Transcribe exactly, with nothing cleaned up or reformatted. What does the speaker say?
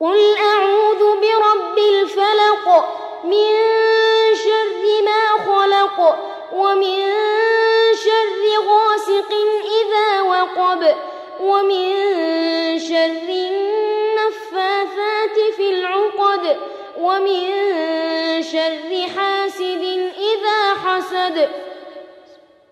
قل أعوذ برب الفلق من شر ما خلق ومن شر غاسق إذا وقب ومن شر النفاثات في العقد ومن شر حاسد إذا حسد.